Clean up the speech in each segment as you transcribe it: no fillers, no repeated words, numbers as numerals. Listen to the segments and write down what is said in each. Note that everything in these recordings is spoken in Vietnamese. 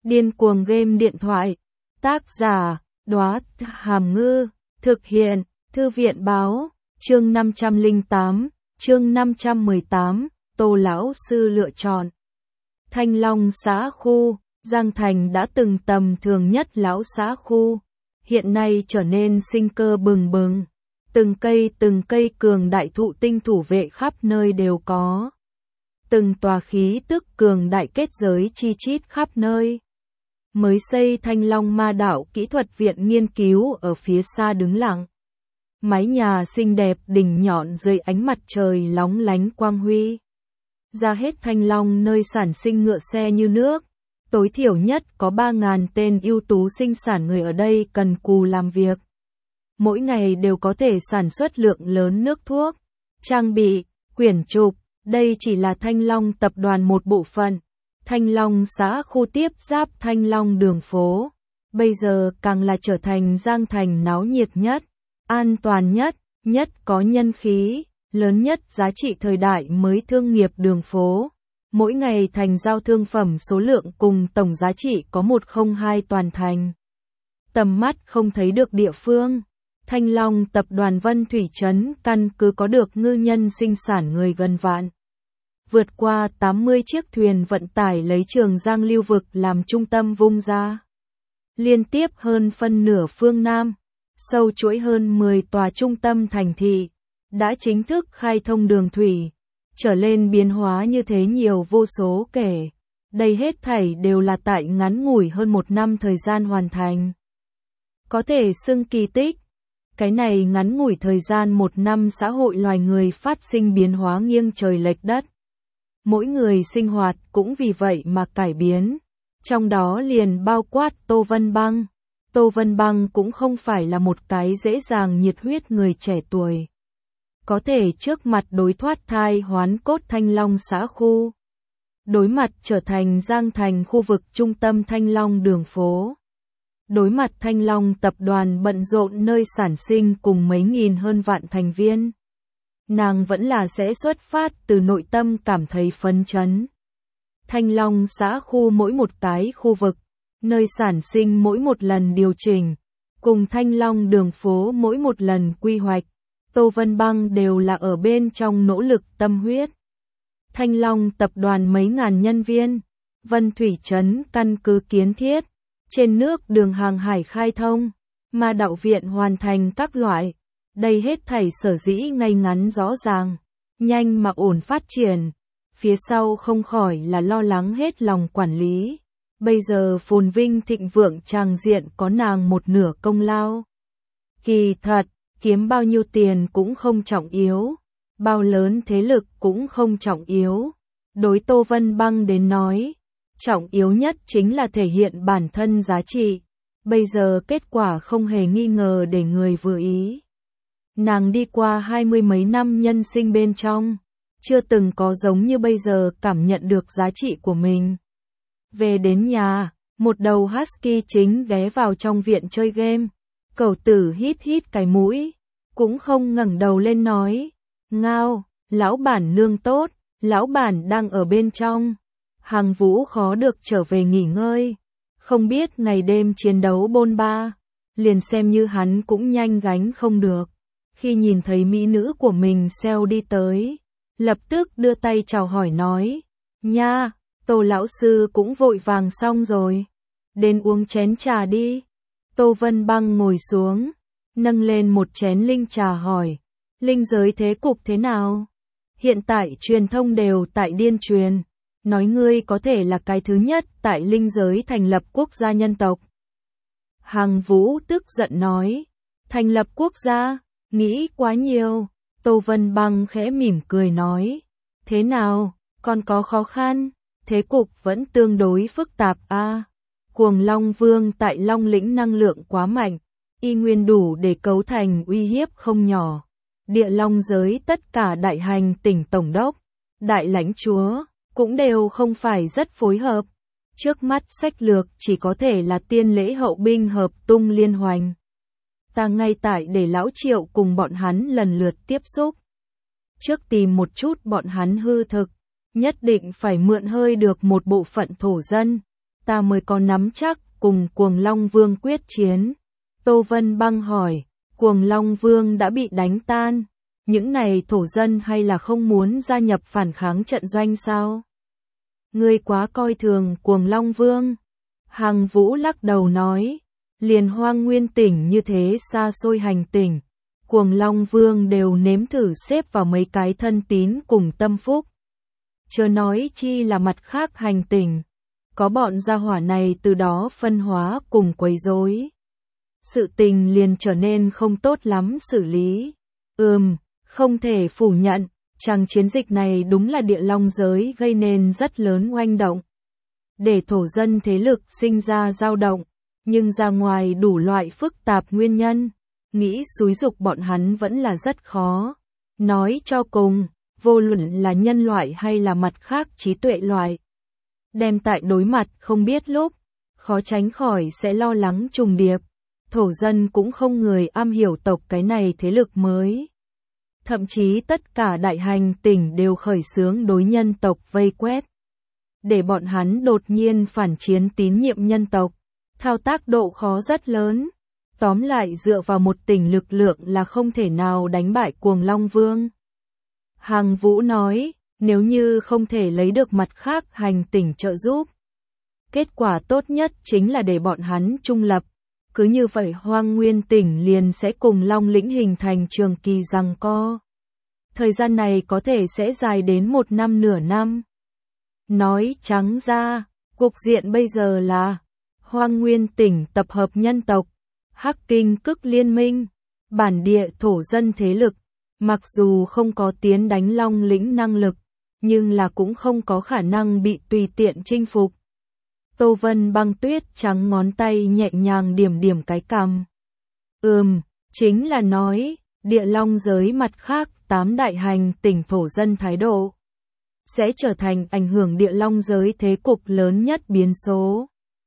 Điên cuồng game điện thoại. Tác giả, Đóa Hàm Ngư. Thực hiện, Thư viện báo. Chương 508, chương 518, Tô lão sư lựa chọn. Thanh Long xã khu, Giang Thành đã từng tầm thường nhất lão xã khu, hiện nay trở nên sinh cơ bừng bừng. Từng cây cường đại thụ tinh thủ vệ khắp nơi đều có. Từng tòa khí tức cường đại kết giới chi chít khắp nơi. Mới xây Thanh Long Ma Đạo Kỹ thuật viện nghiên cứu ở phía xa đứng lặng. Mái nhà xinh đẹp đỉnh nhọn dưới ánh mặt trời lóng lánh quang huy. Ra hết Thanh Long nơi sản sinh ngựa xe như nước. Tối thiểu nhất có 3.000 tên ưu tú sinh sản người ở đây cần cù làm việc. Mỗi ngày đều có thể sản xuất lượng lớn nước thuốc, trang bị, quyển trục. Đây chỉ là Thanh Long tập đoàn một bộ phận. Thanh Long xã khu tiếp giáp Thanh Long đường phố. Bây giờ càng là trở thành Giang Thành náo nhiệt nhất, an toàn nhất, nhất có nhân khí, lớn nhất giá trị thời đại mới thương nghiệp đường phố. Mỗi ngày thành giao thương phẩm số lượng cùng tổng giá trị có 102 toàn thành. Tầm mắt không thấy được địa phương. Thanh Long tập đoàn Vân Thủy Trấn căn cứ có được ngư nhân sinh sản người gần vạn. Vượt qua 80 chiếc thuyền vận tải lấy Trường Giang lưu vực làm trung tâm vung ra. Liên tiếp hơn phân nửa phương Nam, sâu chuỗi hơn 10 tòa trung tâm thành thị, đã chính thức khai thông đường thủy, trở lên biến hóa như thế nhiều vô số kể. Đây hết thảy đều là tại ngắn ngủi hơn 1 năm thời gian hoàn thành. Có thể xưng kỳ tích. Cái này ngắn ngủi thời gian 1 năm xã hội loài người phát sinh biến hóa nghiêng trời lệch đất. Mỗi người sinh hoạt cũng vì vậy mà cải biến. Trong đó liền bao quát Tô Vân Băng. Tô Vân Băng cũng không phải là một cái dễ dàng nhiệt huyết người trẻ tuổi. Có thể trước mặt đối thoát thai hoán cốt Thanh Long xã khu. Đối mặt trở thành Giang Thành khu vực trung tâm Thanh Long đường phố. Đối mặt Thanh Long tập đoàn bận rộn nơi sản sinh cùng mấy nghìn hơn vạn thành viên. Nàng vẫn là sẽ xuất phát từ nội tâm cảm thấy phấn chấn. Thanh Long xã khu mỗi một cái khu vực, nơi sản sinh mỗi một lần điều chỉnh, cùng Thanh Long đường phố mỗi một lần quy hoạch, Tô Vân Băng đều là ở bên trong nỗ lực tâm huyết. Thanh Long tập đoàn mấy ngàn nhân viên, Vân Thủy Trấn căn cứ kiến thiết, trên nước đường hàng hải khai thông, Ma Đạo viện hoàn thành các loại. Đây hết thảy sở dĩ ngay ngắn rõ ràng, nhanh mà ổn phát triển. Phía sau không khỏi là lo lắng hết lòng quản lý. Bây giờ phồn vinh thịnh vượng tràng diện có nàng một nửa công lao. Kỳ thật, kiếm bao nhiêu tiền cũng không trọng yếu. Bao lớn thế lực cũng không trọng yếu. Đối Tô Vân Băng đến nói, trọng yếu nhất chính là thể hiện bản thân giá trị. Bây giờ kết quả không hề nghi ngờ để người vừa ý. Nàng đi qua 20 mấy năm nhân sinh bên trong, chưa từng có giống như bây giờ cảm nhận được giá trị của mình. Về đến nhà, một đầu husky chính ghé vào trong viện chơi game. Cẩu tử hít hít cái mũi, cũng không ngẩng đầu lên nói, ngao, lão bản nương tốt, lão bản đang ở bên trong. Hàng Vũ khó được trở về nghỉ ngơi, không biết ngày đêm chiến đấu bôn ba, liền xem như hắn cũng nhanh gánh không được. Khi nhìn thấy mỹ nữ của mình xeo đi tới, lập tức đưa tay chào hỏi nói, nha, Tô lão sư cũng vội vàng xong rồi, đến uống chén trà đi. Tô Vân Băng ngồi xuống, nâng lên một chén linh trà hỏi, linh giới thế cục thế nào? Hiện tại truyền thông đều tại điên truyền, nói ngươi có thể là cái thứ nhất tại linh giới thành lập quốc gia nhân tộc. Hàng Vũ tức giận nói, thành lập quốc gia? Nghĩ quá nhiều. Tô Vân Băng khẽ mỉm cười nói, thế nào, còn có khó khăn, thế cục vẫn tương đối phức tạp a. Cuồng Long Vương tại Long Lĩnh năng lượng quá mạnh, y nguyên đủ để cấu thành uy hiếp không nhỏ. Địa Long giới tất cả đại hành tỉnh tổng đốc, đại lãnh chúa, cũng đều không phải rất phối hợp. Trước mắt sách lược chỉ có thể là tiên lễ hậu binh hợp tung liên hoành. Ta ngay tại để lão Triệu cùng bọn hắn lần lượt tiếp xúc. Trước tìm một chút bọn hắn hư thực, nhất định phải mượn hơi được một bộ phận thổ dân, ta mới có nắm chắc cùng Cuồng Long Vương quyết chiến. Tô Vân Băng hỏi, Cuồng Long Vương đã bị đánh tan, những này thổ dân hay là không muốn gia nhập phản kháng trận doanh sao? Ngươi quá coi thường Cuồng Long Vương. Hằng Vũ lắc đầu nói, liền Hoang Nguyên tỉnh như thế xa xôi hành tỉnh, Cuồng Long Vương đều nếm thử xếp vào mấy cái thân tín cùng tâm phúc. Chớ nói chi là mặt khác hành tỉnh, có bọn gia hỏa này từ đó phân hóa cùng quấy rối. Sự tình liền trở nên không tốt lắm xử lý. Không thể phủ nhận, chàng chiến dịch này đúng là địa long giới gây nên rất lớn oanh động. Để thổ dân thế lực sinh ra dao động, nhưng ra ngoài đủ loại phức tạp nguyên nhân, nghĩ xúi dục bọn hắn vẫn là rất khó. Nói cho cùng, vô luận là nhân loại hay là mặt khác trí tuệ loại, đem tại đối mặt không biết lúc, khó tránh khỏi sẽ lo lắng trùng điệp. Thổ dân cũng không người am hiểu tộc cái này thế lực mới. Thậm chí tất cả đại hành tỉnh đều khởi xướng đối nhân tộc vây quét. Để bọn hắn đột nhiên phản chiến tín nhiệm nhân tộc, thao tác độ khó rất lớn. Tóm lại dựa vào một tỉnh lực lượng là không thể nào đánh bại Cuồng Long Vương. Hằng Vũ nói, nếu như không thể lấy được mặt khác hành tỉnh trợ giúp, kết quả tốt nhất chính là để bọn hắn trung lập. Cứ như vậy Hoang Nguyên tỉnh liền sẽ cùng Long Lĩnh hình thành trường kỳ giằng co. Thời gian này có thể sẽ dài đến 1 năm nửa năm. Nói trắng ra, cục diện bây giờ là Hoang Nguyên tỉnh tập hợp nhân tộc, Hắc Kinh Cức liên minh, bản địa thổ dân thế lực, mặc dù không có tiến đánh Long Lĩnh năng lực, nhưng là cũng không có khả năng bị tùy tiện chinh phục. Tô Vân Băng tuyết trắng ngón tay nhẹ nhàng điểm điểm cái cằm. Chính là nói, địa long giới mặt khác 8 đại hành tỉnh thổ dân thái độ, sẽ trở thành ảnh hưởng địa long giới thế cục lớn nhất biến số.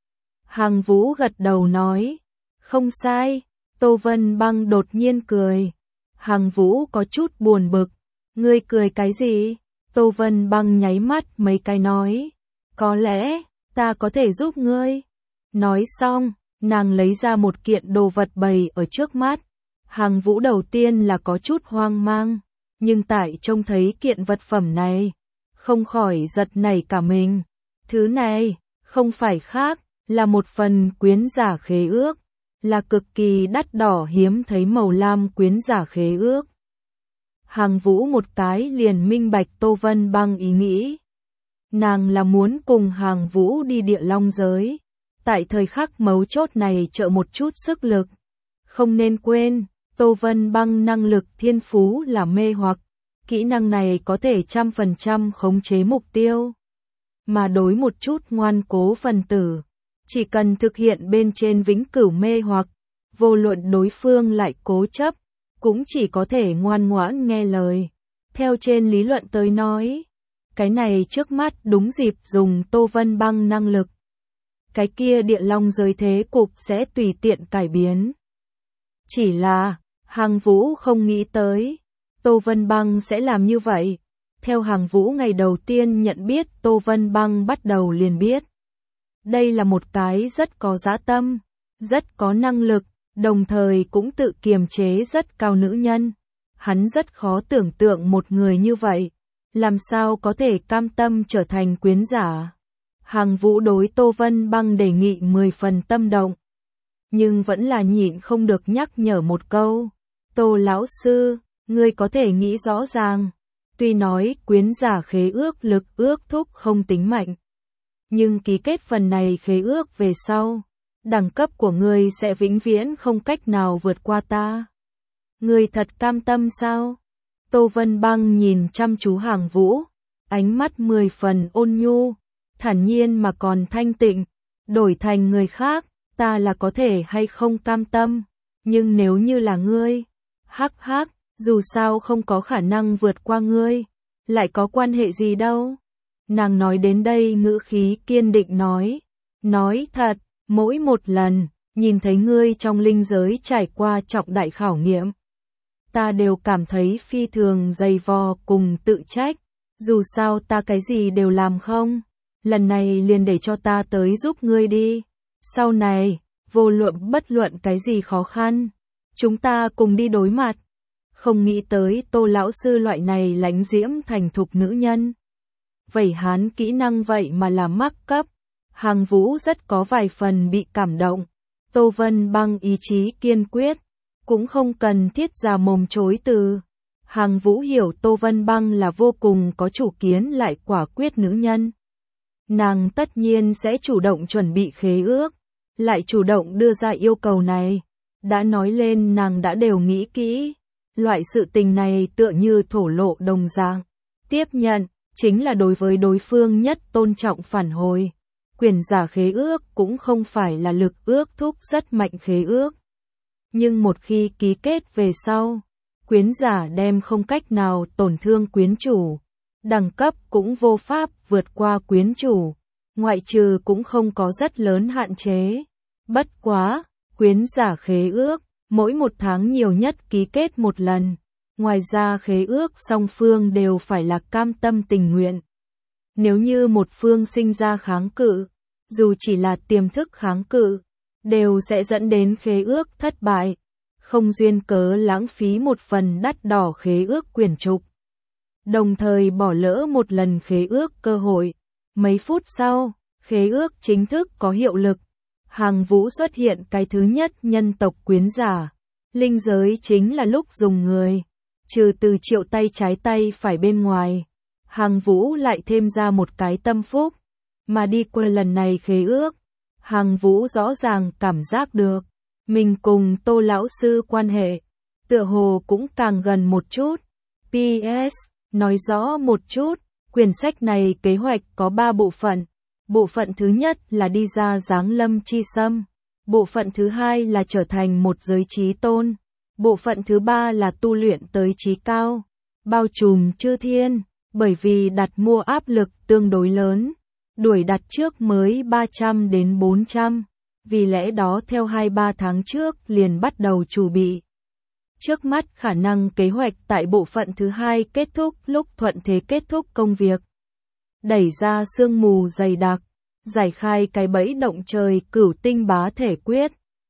Hằng Vũ gật đầu nói, không sai. Tô Vân Băng đột nhiên cười. Hằng Vũ có chút buồn bực, ngươi cười cái gì? Tô Vân Băng nháy mắt mấy cái nói, có lẽ ta có thể giúp ngươi. Nói xong, nàng lấy ra một kiện đồ vật bày ở trước mắt. Hằng Vũ đầu tiên là có chút hoang mang, nhưng tại trông thấy kiện vật phẩm này, không khỏi giật nảy cả mình. Thứ này, không phải khác, là một phần quyến giả khế ước, là cực kỳ đắt đỏ hiếm thấy màu lam quyến giả khế ước. Hằng Vũ một cái liền minh bạch Tô Vân Băng ý nghĩ. Nàng là muốn cùng Hằng Vũ đi địa long giới, tại thời khắc mấu chốt này trợ một chút sức lực. Không nên quên, Tô Vân Băng năng lực thiên phú là mê hoặc, kỹ năng này có thể 100% khống chế mục tiêu. Mà đối một chút ngoan cố phần tử, chỉ cần thực hiện bên trên vĩnh cửu mê hoặc, vô luận đối phương lại cố chấp, cũng chỉ có thể ngoan ngoãn nghe lời. Theo trên lý luận tới nói, cái này trước mắt đúng dịp dùng Tô Vân Băng năng lực. Cái kia địa long giới thế cục sẽ tùy tiện cải biến. Chỉ là, Hằng Vũ không nghĩ tới, Tô Vân Băng sẽ làm như vậy. Theo Hằng Vũ ngày đầu tiên nhận biết Tô Vân Băng bắt đầu liền biết. Đây là một cái rất có dã tâm, rất có năng lực, đồng thời cũng tự kiềm chế rất cao nữ nhân. Hắn rất khó tưởng tượng một người như vậy, làm sao có thể cam tâm trở thành quyến giả. Hằng Vũ đối Tô Vân Băng đề nghị 10 phần tâm động, nhưng vẫn là nhịn không được nhắc nhở một câu. Tô lão sư, ngươi có thể nghĩ rõ ràng, tuy nói quyến giả khế ước lực ước thúc không tính mạnh, nhưng ký kết phần này khế ước về sau, đẳng cấp của ngươi sẽ vĩnh viễn không cách nào vượt qua ta. Ngươi thật cam tâm sao? Tô Vân Băng nhìn chăm chú Hằng Vũ, ánh mắt 10 phần ôn nhu, thản nhiên mà còn thanh tịnh. Đổi thành người khác, ta là có thể hay không cam tâm, nhưng nếu như là ngươi, hắc hắc, dù sao không có khả năng vượt qua ngươi, lại có quan hệ gì đâu. Nàng nói đến đây ngữ khí kiên định nói thật, mỗi một lần, nhìn thấy ngươi trong linh giới trải qua trọng đại khảo nghiệm, ta đều cảm thấy phi thường dày vò cùng tự trách, dù sao ta cái gì đều làm không lần này liền để cho ta tới giúp ngươi đi. Sau này, vô luận bất luận cái gì khó khăn, chúng ta cùng đi đối mặt. Không nghĩ tới Tô lão sư loại này lãnh diễm thành thục nữ nhân. Vậy hắn kỹ năng vậy mà là mắc cấp. Hàng Vũ rất có vài phần bị cảm động. Tô Vân Băng ý chí kiên quyết, cũng không cần thiết ra mồm chối từ. Hàng Vũ hiểu Tô Vân Băng là vô cùng có chủ kiến lại quả quyết nữ nhân. Nàng tất nhiên sẽ chủ động chuẩn bị khế ước, lại chủ động đưa ra yêu cầu này. Đã nói lên nàng đã đều nghĩ kỹ. Loại sự tình này tựa như thổ lộ đồng dạng. Tiếp nhận, chính là đối với đối phương nhất tôn trọng phản hồi. Quyền giả khế ước cũng không phải là lực ước thúc rất mạnh khế ước. Nhưng một khi ký kết về sau, quyến giả đem không cách nào tổn thương quyến chủ. Đẳng cấp cũng vô pháp vượt qua quyến chủ. Ngoại trừ cũng không có rất lớn hạn chế. Bất quá, quyến giả khế ước, mỗi một tháng nhiều nhất ký kết một lần. Ngoài ra khế ước song phương đều phải là cam tâm tình nguyện. Nếu như một phương sinh ra kháng cự, dù chỉ là tiềm thức kháng cự, đều sẽ dẫn đến khế ước thất bại. Không duyên cớ lãng phí một phần đắt đỏ khế ước quyển trục. Đồng thời bỏ lỡ một lần khế ước cơ hội. Mấy phút sau, khế ước chính thức có hiệu lực. Hàng Vũ xuất hiện cái thứ nhất nhân tộc quyến giả. Linh giới chính là lúc dùng người. Trừ từ triệu tay trái tay phải bên ngoài. Hàng Vũ lại thêm ra một cái tâm phúc. Mà đi qua lần này khế ước. Hàng Vũ rõ ràng cảm giác được. Mình cùng Tô lão sư quan hệ. Tựa hồ cũng càng gần một chút. PS, nói rõ một chút. Quyển sách này kế hoạch có 3 bộ phận. Bộ phận thứ nhất là đi ra giáng lâm chi xâm. Bộ phận thứ hai là trở thành một giới trí tôn. Bộ phận thứ ba là tu luyện tới trí cao. Bao trùm chư thiên. Bởi vì đặt mua áp lực tương đối lớn. Đuổi đặt trước mới 300 đến 400. Vì lẽ đó theo 2-3 tháng trước liền bắt đầu chuẩn bị. Trước mắt khả năng kế hoạch tại bộ phận thứ hai kết thúc lúc thuận thế kết thúc công việc. Đẩy ra sương mù dày đặc, giải khai cái bẫy động trời cửu tinh bá thể quyết.